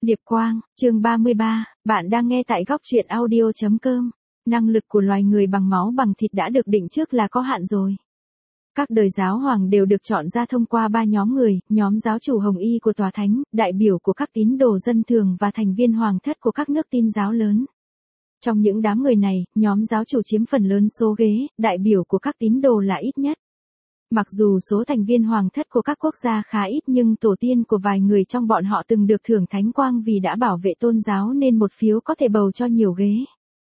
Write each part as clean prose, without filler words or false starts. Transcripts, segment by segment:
Điệp Quang, chương 33, bạn đang nghe tại góc truyện audio.com. Năng lực của loài người bằng máu bằng thịt đã được định trước là có hạn rồi. Các đời giáo hoàng đều được chọn ra thông qua 3 nhóm người, nhóm giáo chủ hồng y của tòa thánh, đại biểu của các tín đồ dân thường và thành viên hoàng thất của các nước Tin giáo lớn. Trong những đám người này, nhóm giáo chủ chiếm phần lớn số ghế, đại biểu của các tín đồ là ít nhất. Mặc dù số thành viên hoàng thất của các quốc gia khá ít nhưng tổ tiên của vài người trong bọn họ từng được thưởng thánh quang vì đã bảo vệ tôn giáo nên một phiếu có thể bầu cho nhiều ghế.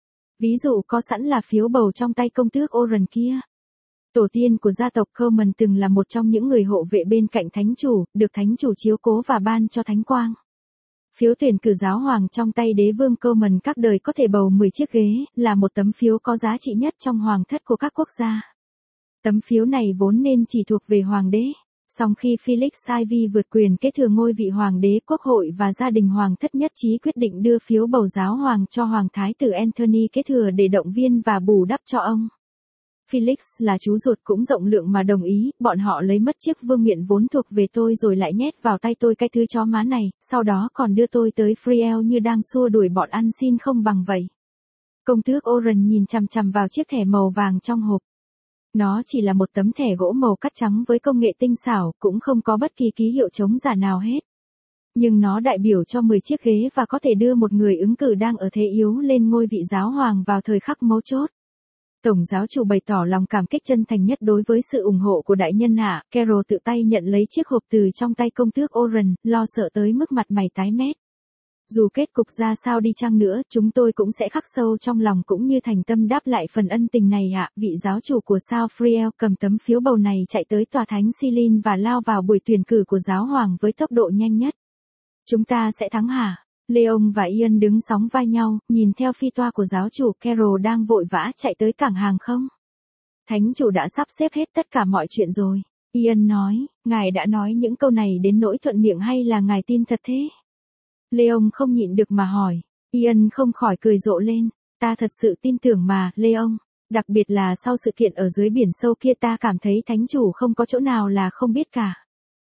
Ví dụ có sẵn là phiếu bầu trong tay công tước Oran kia. Tổ tiên của gia tộc Coleman từng là một trong những người hộ vệ bên cạnh thánh chủ, được thánh chủ chiếu cố và ban cho thánh quang. Phiếu tuyển cử giáo hoàng trong tay đế vương Coleman các đời có thể bầu 10 chiếc ghế, là một tấm phiếu có giá trị nhất trong hoàng thất của các quốc gia. Tấm phiếu này vốn nên chỉ thuộc về hoàng đế. Song khi Felix Ivy vượt quyền kế thừa ngôi vị hoàng đế, quốc hội và gia đình hoàng thất nhất trí quyết định đưa phiếu bầu giáo hoàng cho hoàng thái tử Anthony kế thừa để động viên và bù đắp cho ông. Felix là chú ruột cũng rộng lượng mà đồng ý, bọn họ lấy mất chiếc vương miện vốn thuộc về tôi rồi lại nhét vào tay tôi cái thứ chó má này, sau đó còn đưa tôi tới Friel như đang xua đuổi bọn ăn xin không bằng vậy. Công tước Oran nhìn chằm chằm vào chiếc thẻ màu vàng trong hộp. Nó chỉ là một tấm thẻ gỗ màu cắt trắng với công nghệ tinh xảo, cũng không có bất kỳ ký hiệu chống giả nào hết. Nhưng nó đại biểu cho 10 chiếc ghế và có thể đưa một người ứng cử đang ở thế yếu lên ngôi vị giáo hoàng vào thời khắc mấu chốt. Tổng giáo chủ bày tỏ lòng cảm kích chân thành nhất đối với sự ủng hộ của đại nhân hạ. Carol tự tay nhận lấy chiếc hộp từ trong tay công tước Oran, lo sợ tới mức mặt mày tái mét. Dù kết cục ra sao đi chăng nữa, chúng tôi cũng sẽ khắc sâu trong lòng cũng như thành tâm đáp lại phần ân tình này ạ. Vị giáo chủ của South Friel cầm tấm phiếu bầu này chạy tới tòa thánh Silin và lao vào buổi tuyển cử của giáo hoàng với tốc độ nhanh nhất. Chúng ta sẽ thắng hả? Leon và Ian đứng sóng vai nhau, nhìn theo phi toa của giáo chủ. Carol đang vội vã chạy tới cảng hàng không? Thánh chủ đã sắp xếp hết tất cả mọi chuyện rồi. Ian nói, ngài đã nói những câu này đến nỗi thuận miệng hay là ngài tin thật thế? Leon không nhịn được mà hỏi. Ian không khỏi cười rộ lên. Ta thật sự tin tưởng mà, Leon. Đặc biệt là sau sự kiện ở dưới biển sâu kia ta cảm thấy thánh chủ không có chỗ nào là không biết cả.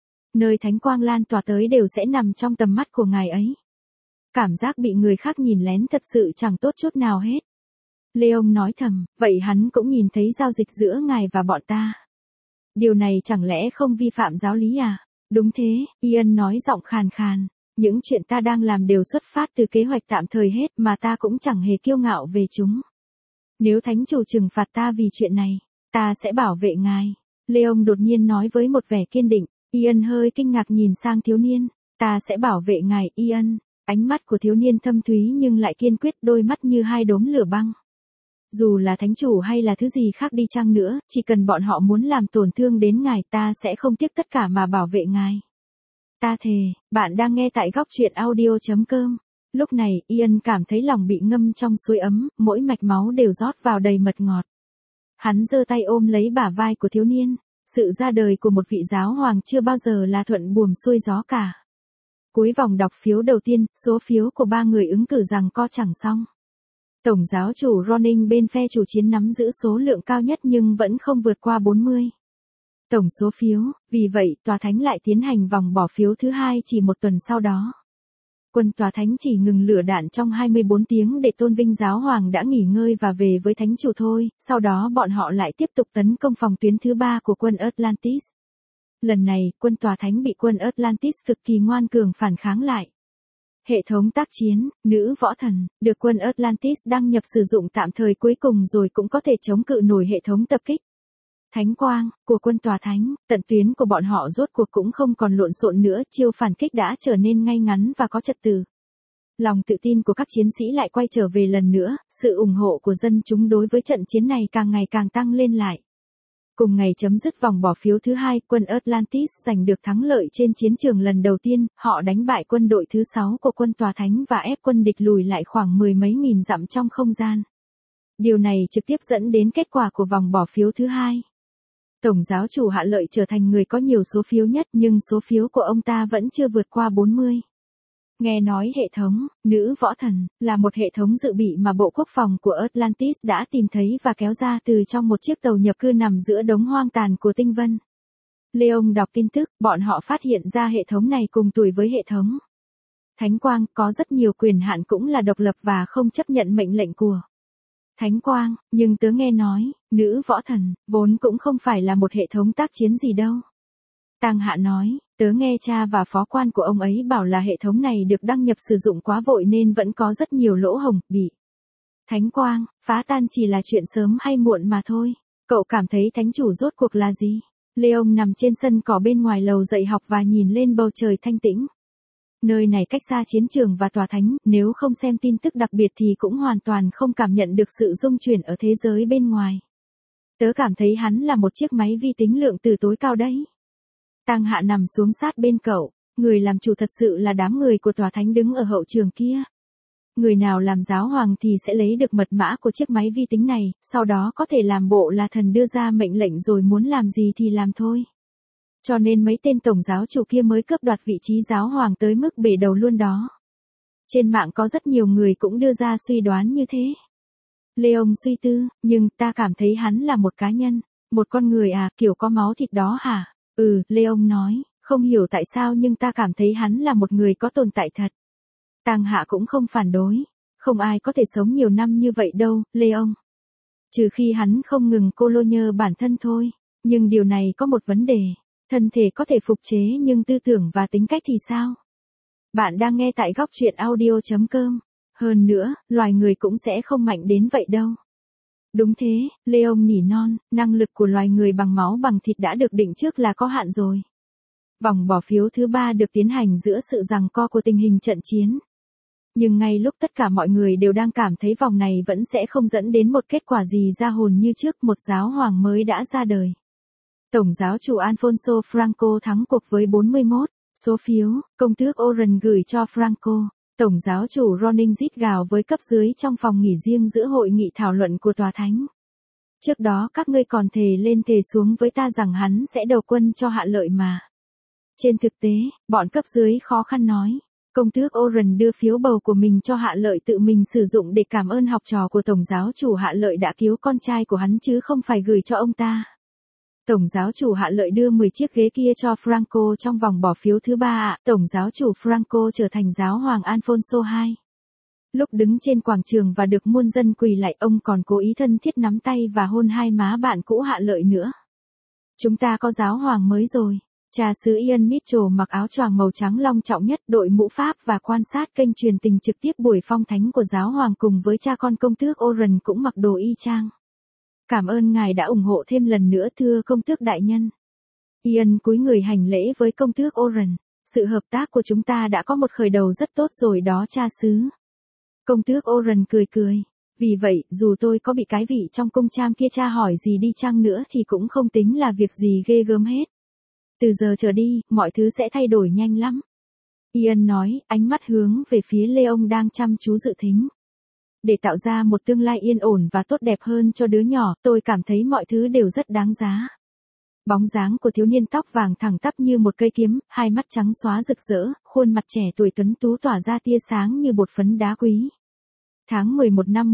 Nơi thánh quang lan tỏa tới đều sẽ nằm trong tầm mắt của ngài ấy. Cảm giác bị người khác nhìn lén thật sự chẳng tốt chút nào hết. Leon nói thầm, vậy hắn cũng nhìn thấy giao dịch giữa ngài và bọn ta. Điều này chẳng lẽ không vi phạm giáo lý à? Đúng thế, Ian nói giọng khàn khàn. Những chuyện ta đang làm đều xuất phát từ kế hoạch tạm thời hết mà ta cũng chẳng hề kiêu ngạo về chúng. Nếu thánh chủ trừng phạt ta vì chuyện này, ta sẽ bảo vệ ngài. Leon đột nhiên nói với một vẻ kiên định. Ian hơi kinh ngạc nhìn sang thiếu niên. Ta sẽ bảo vệ ngài, Ian. Ánh mắt của thiếu niên thâm thúy nhưng lại kiên quyết, đôi mắt như hai đốm lửa băng. Dù là thánh chủ hay là thứ gì khác đi chăng nữa, chỉ cần bọn họ muốn làm tổn thương đến ngài ta sẽ không tiếc tất cả mà bảo vệ ngài. Ta thề, bạn đang nghe tại góc truyện audio.com. Lúc này, Ian cảm thấy lòng bị ngâm trong suối ấm, mỗi mạch máu đều rót vào đầy mật ngọt. Hắn giơ tay ôm lấy bả vai của thiếu niên. Sự ra đời của một vị giáo hoàng chưa bao giờ là thuận buồm xuôi gió cả. Cuối vòng đọc phiếu đầu tiên, số phiếu của 3 người ứng cử rằng co chẳng xong. Tổng giáo chủ Ronin bên phe chủ chiến nắm giữ số lượng cao nhất nhưng vẫn không vượt qua 40. Tổng số phiếu, vì vậy tòa thánh lại tiến hành vòng bỏ phiếu thứ hai chỉ một tuần sau đó. Quân tòa thánh chỉ ngừng lửa đạn trong 24 tiếng để tôn vinh giáo hoàng đã nghỉ ngơi và về với thánh chủ thôi, sau đó bọn họ lại tiếp tục tấn công phòng tuyến thứ 3 của quân Atlantis. Lần này, quân tòa thánh bị quân Atlantis cực kỳ ngoan cường phản kháng lại. Hệ thống tác chiến, nữ võ thần, được quân Atlantis đăng nhập sử dụng tạm thời cuối cùng rồi cũng có thể chống cự nổi hệ thống tập kích. Thánh quang, của quân tòa thánh, tận tuyến của bọn họ rốt cuộc cũng không còn lộn xộn nữa, chiêu phản kích đã trở nên ngay ngắn và có trật tự. Lòng tự tin của các chiến sĩ lại quay trở về lần nữa, sự ủng hộ của dân chúng đối với trận chiến này càng ngày càng tăng lên lại. Cùng ngày chấm dứt vòng bỏ phiếu thứ 2, quân Atlantis giành được thắng lợi trên chiến trường lần đầu tiên, họ đánh bại quân đội thứ 6 của quân tòa thánh và ép quân địch lùi lại khoảng 10 mấy nghìn dặm trong không gian. Điều này trực tiếp dẫn đến kết quả của vòng bỏ phiếu thứ 2. Tổng giáo chủ Hạ Lợi trở thành người có nhiều số phiếu nhất nhưng số phiếu của ông ta vẫn chưa vượt qua 40. Nghe nói hệ thống, nữ võ thần, là một hệ thống dự bị mà Bộ Quốc phòng của Atlantis đã tìm thấy và kéo ra từ trong một chiếc tàu nhập cư nằm giữa đống hoang tàn của tinh vân. Leon đọc tin tức, bọn họ phát hiện ra hệ thống này cùng tuổi với hệ thống Thánh quang có rất nhiều quyền hạn cũng là độc lập và không chấp nhận mệnh lệnh của Thánh quang, nhưng tớ nghe nói, nữ võ thần, vốn cũng không phải là một hệ thống tác chiến gì đâu. Tang Hạ nói, tớ nghe cha và phó quan của ông ấy bảo là hệ thống này được đăng nhập sử dụng quá vội nên vẫn có rất nhiều lỗ hổng, bị Thánh quang, phá tan chỉ là chuyện sớm hay muộn mà thôi. Cậu cảm thấy thánh chủ rốt cuộc là gì? Leon nằm trên sân cỏ bên ngoài lầu dạy học và nhìn lên bầu trời thanh tĩnh. Nơi này cách xa chiến trường và tòa thánh, nếu không xem tin tức đặc biệt thì cũng hoàn toàn không cảm nhận được sự rung chuyển ở thế giới bên ngoài. Tớ cảm thấy hắn là một chiếc máy vi tính lượng từ tối cao đấy. Tang Hạ nằm xuống sát bên cậu, người làm chủ thật sự là đám người của tòa thánh đứng ở hậu trường kia. Người nào làm giáo hoàng thì sẽ lấy được mật mã của chiếc máy vi tính này, sau đó có thể làm bộ là thần đưa ra mệnh lệnh rồi muốn làm gì thì làm thôi. Cho nên mấy tên tổng giáo chủ kia mới cướp đoạt vị trí giáo hoàng tới mức bể đầu luôn đó. Trên mạng có rất nhiều người cũng đưa ra suy đoán như thế. Leon suy tư, nhưng ta cảm thấy hắn là một cá nhân, một con người à, kiểu có máu thịt đó hả? Leon nói, không hiểu tại sao nhưng ta cảm thấy hắn là một người có tồn tại thật. Tang Hạ cũng không phản đối, không ai có thể sống nhiều năm như vậy đâu, Leon. Trừ khi hắn không ngừng cô lô nhơ bản thân thôi, nhưng điều này có một vấn đề. Thân thể có thể phục chế nhưng tư tưởng và tính cách thì sao? Bạn đang nghe tại góc truyện audio.com. Hơn nữa, loài người cũng sẽ không mạnh đến vậy đâu. Đúng thế, Leon nỉ non, năng lực của loài người bằng máu bằng thịt đã được định trước là có hạn rồi. Vòng bỏ phiếu thứ 3 được tiến hành giữa sự giằng co của tình hình trận chiến. Nhưng ngay lúc tất cả mọi người đều đang cảm thấy vòng này vẫn sẽ không dẫn đến một kết quả gì ra hồn như trước, một giáo hoàng mới đã ra đời. Tổng giáo chủ Alfonso Franco thắng cuộc với 41 số phiếu, công tước Oran gửi cho Franco. Tổng giáo chủ Ronin rít gào với cấp dưới trong phòng nghỉ riêng giữa hội nghị thảo luận của tòa thánh. Trước đó các ngươi còn thề lên thề xuống với ta rằng hắn sẽ đầu quân cho Hạ Lợi mà. Trên thực tế, bọn cấp dưới khó khăn nói. Công tước Oran đưa phiếu bầu của mình cho Hạ Lợi tự mình sử dụng để cảm ơn học trò của Tổng giáo chủ Hạ Lợi đã cứu con trai của hắn chứ không phải gửi cho ông ta. Tổng giáo chủ Hạ Lợi đưa 10 chiếc ghế kia cho Franco trong vòng bỏ phiếu thứ 3 Tổng giáo chủ Franco trở thành giáo hoàng Alfonso II. Lúc đứng trên quảng trường và được muôn dân quỳ lạy, ông còn cố ý thân thiết nắm tay và hôn hai má bạn cũ Hạ Lợi nữa. Chúng ta có giáo hoàng mới rồi. Cha xứ Ian Mitchell mặc áo choàng màu trắng long trọng nhất, đội mũ Pháp và quan sát kênh truyền tình trực tiếp buổi phong thánh của giáo hoàng cùng với cha con công tước Oran cũng mặc đồ y chang. Cảm ơn ngài đã ủng hộ thêm lần nữa thưa công tước đại nhân. Ian cúi người hành lễ với công tước Oran. Sự hợp tác của chúng ta đã có một khởi đầu rất tốt rồi đó cha xứ. Công tước Oran cười cười. Vì vậy, dù tôi có bị cái vị trong cung trang kia tra hỏi gì đi chăng nữa thì cũng không tính là việc gì ghê gớm hết. Từ giờ trở đi, mọi thứ sẽ thay đổi nhanh lắm. Ian nói, ánh mắt hướng về phía Leon đang chăm chú dự thính. Để tạo ra một tương lai yên ổn và tốt đẹp hơn cho đứa nhỏ, tôi cảm thấy mọi thứ đều rất đáng giá. Bóng dáng của thiếu niên tóc vàng thẳng tắp như một cây kiếm, hai mắt trắng xóa rực rỡ, khuôn mặt trẻ tuổi tuấn tú tỏa ra tia sáng như bột phấn đá quý. Tháng 11 năm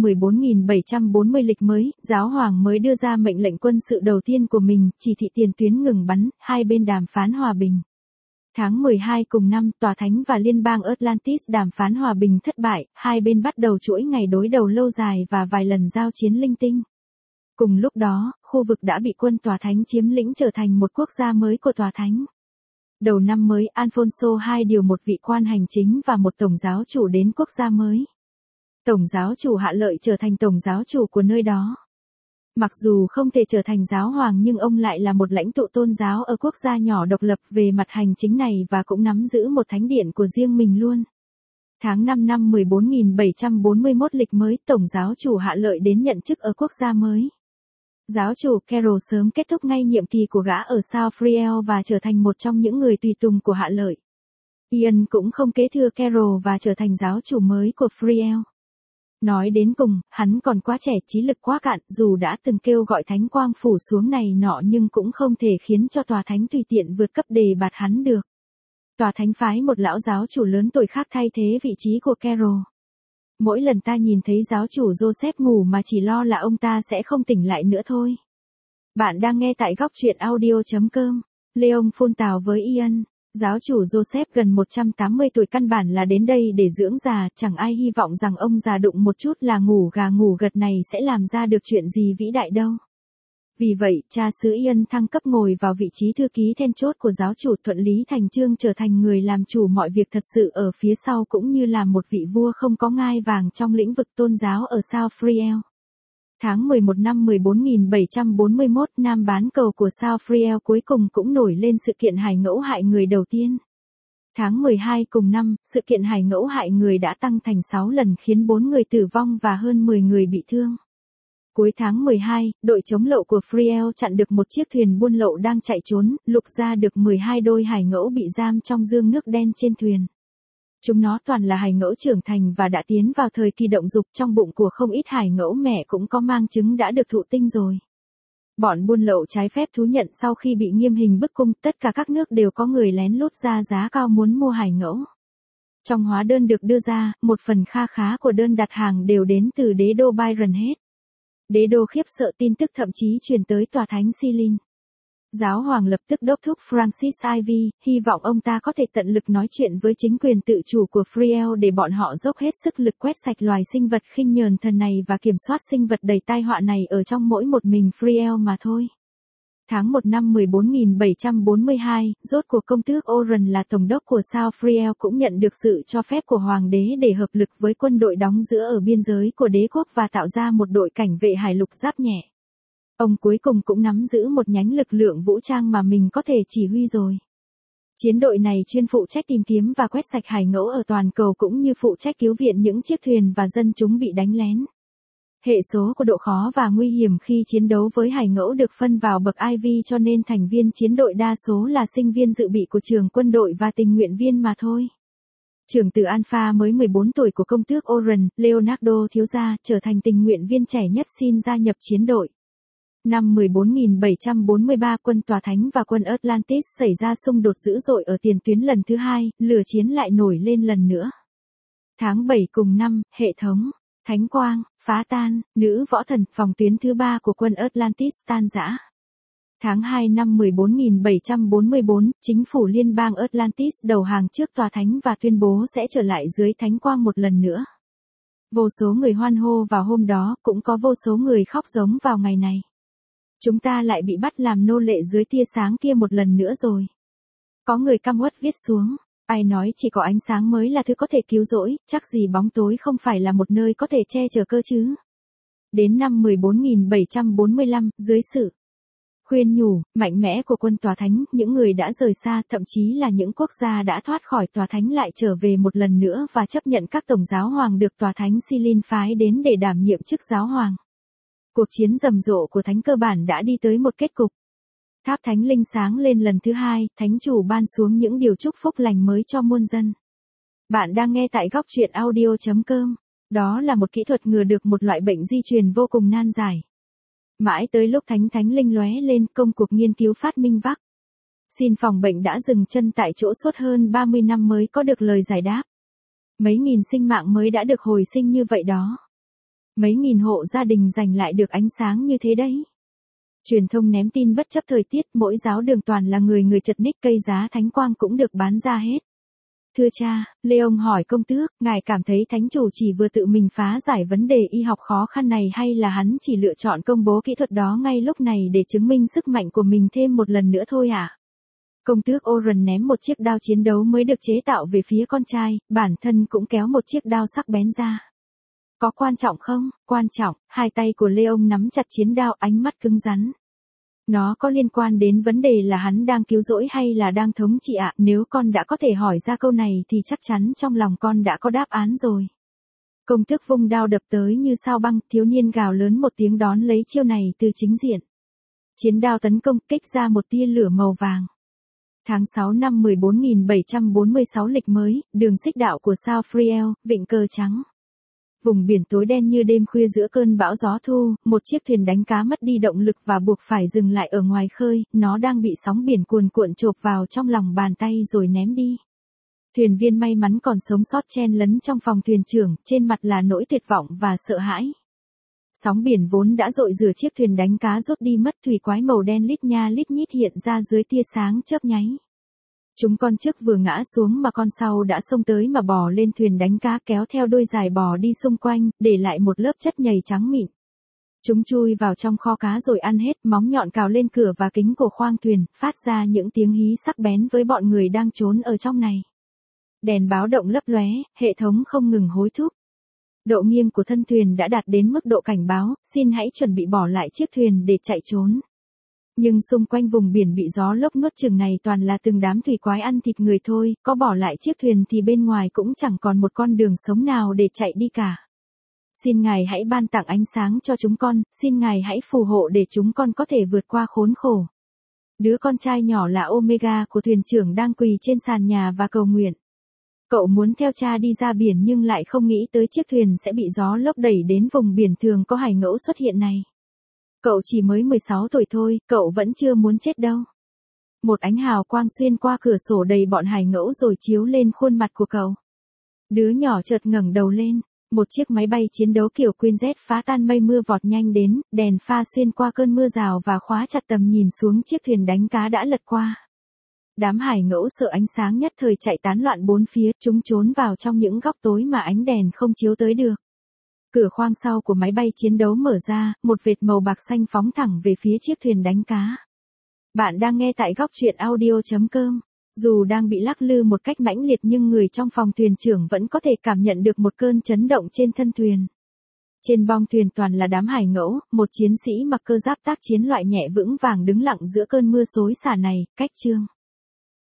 14.740 lịch mới, giáo hoàng mới đưa ra mệnh lệnh quân sự đầu tiên của mình, chỉ thị tiền tuyến ngừng bắn, hai bên đàm phán hòa bình. Tháng 12 cùng năm, tòa thánh và liên bang Atlantis đàm phán hòa bình thất bại, hai bên bắt đầu chuỗi ngày đối đầu lâu dài và vài lần giao chiến linh tinh. Cùng lúc đó, khu vực đã bị quân tòa thánh chiếm lĩnh trở thành một quốc gia mới của tòa thánh. Đầu năm mới, Alfonso II điều một vị quan hành chính và một tổng giáo chủ đến quốc gia mới. Tổng giáo chủ Hạ Lợi trở thành tổng giáo chủ của nơi đó. Mặc dù không thể trở thành giáo hoàng nhưng ông lại là một lãnh tụ tôn giáo ở quốc gia nhỏ độc lập về mặt hành chính này và cũng nắm giữ một thánh điện của riêng mình luôn. Tháng 5 năm 14.741 lịch mới, tổng giáo chủ Hạ Lợi đến nhận chức ở quốc gia mới. Giáo chủ Carol sớm kết thúc ngay nhiệm kỳ của gã ở South Friel và trở thành một trong những người tùy tùng của Hạ Lợi. Ian cũng không kế thừa Carol và trở thành giáo chủ mới của Friel. Nói đến cùng, hắn còn quá trẻ, trí lực quá cạn, dù đã từng kêu gọi thánh quang phủ xuống này nọ nhưng cũng không thể khiến cho tòa thánh tùy tiện vượt cấp đề bạt hắn được. Tòa thánh phái một lão giáo chủ lớn tuổi khác thay thế vị trí của Carol. Mỗi lần ta nhìn thấy giáo chủ Joseph ngủ mà chỉ lo là ông ta sẽ không tỉnh lại nữa thôi. Bạn đang nghe tại góc truyện audio.com. Leon phun tào với Ian. Giáo chủ Joseph gần 180 tuổi căn bản là đến đây để dưỡng già, chẳng ai hy vọng rằng ông già đụng một chút là ngủ gà ngủ gật này sẽ làm ra được chuyện gì vĩ đại đâu. Vì vậy, cha xứ Ian thăng cấp ngồi vào vị trí thư ký then chốt của giáo chủ, thuận lý thành chương trở thành người làm chủ mọi việc thật sự ở phía sau, cũng như là một vị vua không có ngai vàng trong lĩnh vực tôn giáo ở South Friel. Tháng 11 năm 14741, nam bán cầu của South Friel cuối cùng cũng nổi lên sự kiện hài ngẫu hại người đầu tiên. Tháng 12 cùng năm, sự kiện hài ngẫu hại người đã tăng thành 6 lần khiến 4 người tử vong và hơn 10 người bị thương. Cuối tháng 12, đội chống lậu của Friel chặn được một chiếc thuyền buôn lậu đang chạy trốn, lục ra được 12 đôi hài ngẫu bị giam trong giương nước đen trên thuyền. Chúng nó toàn là hài ngẫu trưởng thành và đã tiến vào thời kỳ động dục, trong bụng của không ít hài ngẫu mẹ cũng có mang trứng đã được thụ tinh rồi. Bọn buôn lậu trái phép thú nhận sau khi bị nghiêm hình bức cung, tất cả các nước đều có người lén lút ra giá cao muốn mua hài ngẫu. Trong hóa đơn được đưa ra, một phần kha khá của đơn đặt hàng đều đến từ đế đô Byron hết. Đế đô khiếp sợ, tin tức thậm chí truyền tới tòa thánh Silin. Giáo hoàng lập tức đốc thúc Francis Ivy, hy vọng ông ta có thể tận lực nói chuyện với chính quyền tự chủ của Friel để bọn họ dốc hết sức lực quét sạch loài sinh vật khinh nhờn thần này và kiểm soát sinh vật đầy tai họa này ở trong mỗi một mình Friel mà thôi. Tháng 1 năm 14742, rốt cuộc công tước Oren là tổng đốc của South Friel cũng nhận được sự cho phép của hoàng đế để hợp lực với quân đội đóng giữ ở biên giới của đế quốc và tạo ra một đội cảnh vệ hải lục giáp nhẹ. Ông cuối cùng cũng nắm giữ một nhánh lực lượng vũ trang mà mình có thể chỉ huy rồi. Chiến đội này chuyên phụ trách tìm kiếm và quét sạch hài ngẫu ở toàn cầu cũng như phụ trách cứu viện những chiếc thuyền và dân chúng bị đánh lén. Hệ số của độ khó và nguy hiểm khi chiến đấu với hài ngẫu được phân vào bậc IV, cho nên thành viên chiến đội đa số là sinh viên dự bị của trường quân đội và tình nguyện viên mà thôi. Trưởng tử Alpha mới 14 tuổi của công tước Oren, Leonardo thiếu gia, trở thành tình nguyện viên trẻ nhất xin gia nhập chiến đội. Năm 14743, quân Tòa Thánh và quân Atlantis xảy ra xung đột dữ dội ở tiền tuyến lần thứ hai, lửa chiến lại nổi lên lần nữa. Tháng 7 cùng năm, hệ thống Thánh Quang, phá tan, nữ võ thần, phòng tuyến thứ 3 của quân Atlantis tan rã. Tháng 2 năm 14744, chính phủ liên bang Atlantis đầu hàng trước Tòa Thánh và tuyên bố sẽ trở lại dưới Thánh Quang một lần nữa. Vô số người hoan hô vào hôm đó, cũng có vô số người khóc giống vào ngày này. Chúng ta lại bị bắt làm nô lệ dưới tia sáng kia một lần nữa rồi. Có người căm uất viết xuống. Ai nói chỉ có ánh sáng mới là thứ có thể cứu rỗi, chắc gì bóng tối không phải là một nơi có thể che chở cơ chứ. Đến năm 14745, dưới sự khuyên nhủ, mạnh mẽ của quân Tòa Thánh, những người đã rời xa, thậm chí là những quốc gia đã thoát khỏi Tòa Thánh lại trở về một lần nữa và chấp nhận các tổng giáo hoàng được Tòa Thánh Silin phái đến để đảm nhiệm chức giáo hoàng. Cuộc chiến rầm rộ của Thánh cơ bản đã đi tới một kết cục. Tháp Thánh Linh sáng lên lần thứ hai, Thánh chủ ban xuống những điều chúc phúc lành mới cho muôn dân. Bạn đang nghe tại góc truyện audio.com. Đó là một kỹ thuật ngừa được một loại bệnh di truyền vô cùng nan giải. Mãi tới lúc Thánh Linh lóe lên, công cuộc nghiên cứu phát minh vắc xin phòng bệnh đã dừng chân tại chỗ suốt hơn 30 năm mới có được lời giải đáp. Mấy nghìn sinh mạng mới đã được hồi sinh như vậy đó. Mấy nghìn hộ gia đình giành lại được ánh sáng như thế đấy. Truyền thông ném tin bất chấp thời tiết, mỗi giáo đường toàn là người chật ních, cây giá Thánh Quang cũng được bán ra hết. Thưa cha, Leon hỏi công tước, ngài cảm thấy Thánh chủ chỉ vừa tự mình phá giải vấn đề y học khó khăn này hay là hắn chỉ lựa chọn công bố kỹ thuật đó ngay lúc này để chứng minh sức mạnh của mình thêm một lần nữa thôi à? Công tước Oren ném một chiếc đao chiến đấu mới được chế tạo về phía con trai, bản thân cũng kéo một chiếc đao sắc bén ra. Có quan trọng không? Quan trọng. Hai tay của Leon nắm chặt chiến đao, ánh mắt cứng rắn. Nó có liên quan đến vấn đề là hắn đang cứu rỗi hay là đang thống trị ạ? Nếu con đã có thể hỏi ra câu này thì chắc chắn trong lòng con đã có đáp án rồi. Công tước vung đao đập tới như sao băng, thiếu niên gào lớn một tiếng đón lấy chiêu này từ chính diện. Chiến đao tấn công, kích ra một tia lửa màu vàng. Tháng 6 năm 14746 lịch mới, đường xích đạo của South Friel, vịnh cờ trắng. Vùng biển tối đen như đêm khuya giữa cơn bão gió thu, một chiếc thuyền đánh cá mất đi động lực và buộc phải dừng lại ở ngoài khơi, nó đang bị sóng biển cuồn cuộn chộp vào trong lòng bàn tay rồi ném đi. Thuyền viên may mắn còn sống sót chen lấn trong phòng thuyền trưởng, trên mặt là nỗi tuyệt vọng và sợ hãi. Sóng biển vốn đã dội rửa chiếc thuyền đánh cá rút đi mất, thủy quái màu đen lít nha lít nhít hiện ra dưới tia sáng chớp nháy. Chúng con trước vừa ngã xuống mà con sau đã xông tới mà bò lên thuyền đánh cá, kéo theo đôi dài bò đi xung quanh, để lại một lớp chất nhầy trắng mịn. Chúng chui vào trong kho cá rồi ăn hết, móng nhọn cào lên cửa và kính của khoang thuyền, phát ra những tiếng hí sắc bén với bọn người đang trốn ở trong này. Đèn báo động lấp lóe, hệ thống không ngừng hối thúc. Độ nghiêng của thân thuyền đã đạt đến mức độ cảnh báo, xin hãy chuẩn bị bỏ lại chiếc thuyền để chạy trốn. Nhưng xung quanh vùng biển bị gió lốc nuốt chửng này toàn là từng đám thủy quái ăn thịt người thôi, có bỏ lại chiếc thuyền thì bên ngoài cũng chẳng còn một con đường sống nào để chạy đi cả. Xin Ngài hãy ban tặng ánh sáng cho chúng con, xin Ngài hãy phù hộ để chúng con có thể vượt qua khốn khổ. Đứa con trai nhỏ là Omega của thuyền trưởng đang quỳ trên sàn nhà và cầu nguyện. Cậu muốn theo cha đi ra biển nhưng lại không nghĩ tới chiếc thuyền sẽ bị gió lốc đẩy đến vùng biển thường có hải ngẫu xuất hiện này. Cậu chỉ mới 16 tuổi thôi, cậu vẫn chưa muốn chết đâu. Một ánh hào quang xuyên qua cửa sổ đầy bọn hải ngẫu rồi chiếu lên khuôn mặt của cậu. Đứa nhỏ chợt ngẩng đầu lên, một chiếc máy bay chiến đấu kiểu Queen Z phá tan mây mưa vọt nhanh đến, đèn pha xuyên qua cơn mưa rào và khóa chặt tầm nhìn xuống chiếc thuyền đánh cá đã lật qua. Đám hải ngẫu sợ ánh sáng nhất thời chạy tán loạn bốn phía, chúng trốn vào trong những góc tối mà ánh đèn không chiếu tới được. Cửa khoang sau của máy bay chiến đấu mở ra, một vệt màu bạc xanh phóng thẳng về phía chiếc thuyền đánh cá. Bạn đang nghe tại góc truyện audio.com. Dù đang bị lắc lư một cách mãnh liệt nhưng người trong phòng thuyền trưởng vẫn có thể cảm nhận được một cơn chấn động trên thân thuyền. Trên bong thuyền toàn là đám hải ngẫu, một chiến sĩ mặc cơ giáp tác chiến loại nhẹ vững vàng đứng lặng giữa cơn mưa xối xả này, cách chương.